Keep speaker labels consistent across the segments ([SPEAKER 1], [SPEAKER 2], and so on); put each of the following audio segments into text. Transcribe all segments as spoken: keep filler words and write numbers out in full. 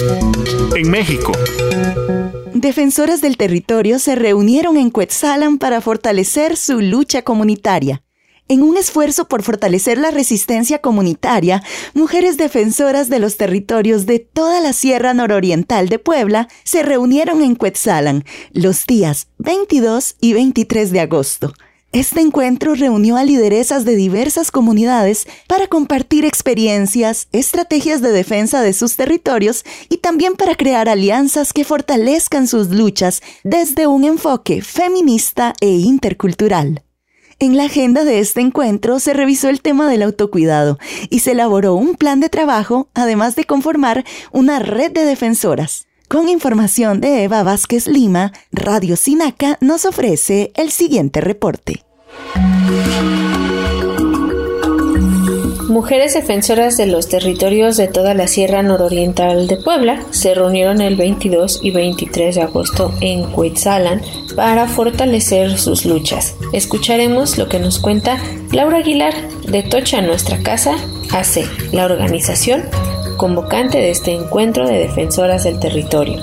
[SPEAKER 1] En México,
[SPEAKER 2] defensoras del territorio se reunieron en Cuetzalan para fortalecer su lucha comunitaria. En un esfuerzo por fortalecer la resistencia comunitaria, mujeres defensoras de los territorios de toda la Sierra Nororiental de Puebla se reunieron en Cuetzalan los días veintidós y veintitrés de agosto. Este encuentro reunió a lideresas de diversas comunidades para compartir experiencias, estrategias de defensa de sus territorios y también para crear alianzas que fortalezcan sus luchas desde un enfoque feminista e intercultural. En la agenda de este encuentro se revisó el tema del autocuidado y se elaboró un plan de trabajo, además de conformar una red de defensoras. Con información de Eva Vázquez Lima, Radio Sinaca nos ofrece el siguiente reporte.
[SPEAKER 3] Mujeres defensoras de los territorios de toda la Sierra Nororiental de Puebla se reunieron el veintidós y veintitrés de agosto en Cuetzalan para fortalecer sus luchas. Escucharemos lo que nos cuenta Laura Aguilar de Tocha Nuestra Casa A C, la organización convocante de este encuentro de defensoras del territorio.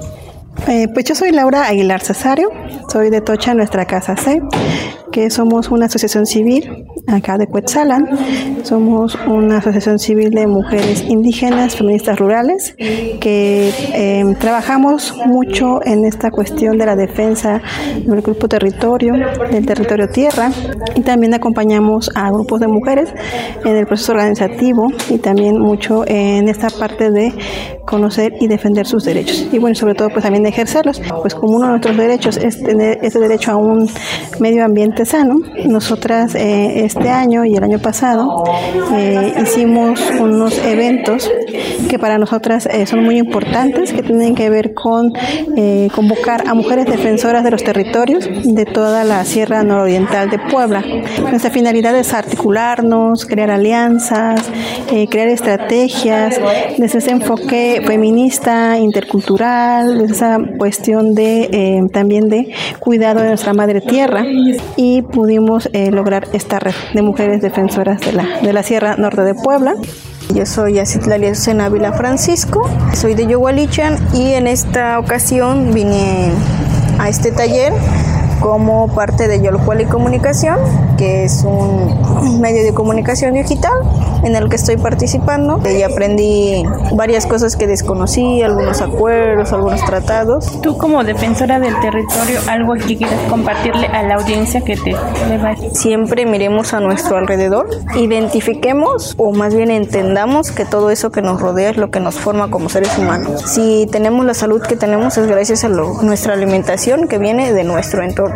[SPEAKER 4] Eh, pues yo soy Laura Aguilar Cesario, soy de Tocha Nuestra Casa C, que somos una asociación civil acá de Cuetzalan. Somos una asociación civil de mujeres indígenas, feministas rurales, que eh, trabajamos mucho en esta cuestión de la defensa del grupo territorio, del territorio tierra, y también acompañamos a grupos de mujeres en el proceso organizativo y también mucho en esta parte de conocer y defender sus derechos. Y bueno, sobre todo pues también de ejercerlos, pues como uno de nuestros derechos es tener ese derecho a un medio ambiente sano. Nosotras eh, este año y el año pasado eh, hicimos unos eventos que para nosotras eh, son muy importantes, que tienen que ver con eh, convocar a mujeres defensoras de los territorios de toda la Sierra Nororiental de Puebla. Nuestra finalidad es articularnos, crear alianzas, eh, crear estrategias desde ese enfoque feminista, intercultural, desde esa cuestión de eh, también de cuidado de nuestra madre tierra, y pudimos eh, lograr esta red de mujeres defensoras de la, de la Sierra Norte de Puebla.
[SPEAKER 5] Yo soy Acitlalia Azucena Ávila Francisco, soy de Yogualichan y en esta ocasión vine a este taller como parte de Yolcuali Comunicación, que es un medio de comunicación digital en el que estoy participando. Y aprendí varias cosas que desconocí, algunos acuerdos, algunos tratados.
[SPEAKER 6] Tú como defensora del territorio, algo que quieras compartirle a la audiencia que te va.
[SPEAKER 5] Siempre miremos a nuestro alrededor, identifiquemos o más bien entendamos que todo eso que nos rodea es lo que nos forma como seres humanos. Si tenemos la salud que tenemos es gracias a lo, nuestra alimentación que viene de nuestro entorno.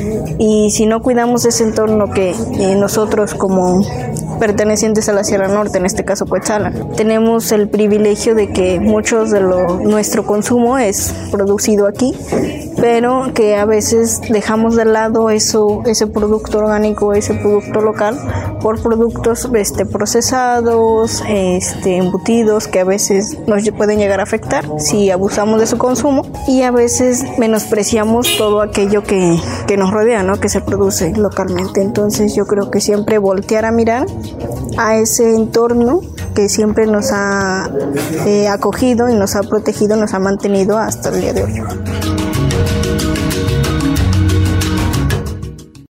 [SPEAKER 5] Y si no cuidamos ese entorno que eh, nosotros como pertenecientes a la Sierra Norte, en este caso Cuetzalan, tenemos el privilegio de que muchos de lo, nuestro consumo es producido aquí, pero que a veces dejamos de lado eso, ese producto orgánico, ese producto local, por productos este, procesados, este, embutidos, que a veces nos pueden llegar a afectar si abusamos de su consumo, y a veces menospreciamos todo aquello que, que nos rodea, ¿no? Que se produce localmente. Entonces yo creo que siempre voltear a mirar a ese entorno que siempre nos ha eh, acogido y nos ha protegido, nos ha mantenido hasta el día de hoy.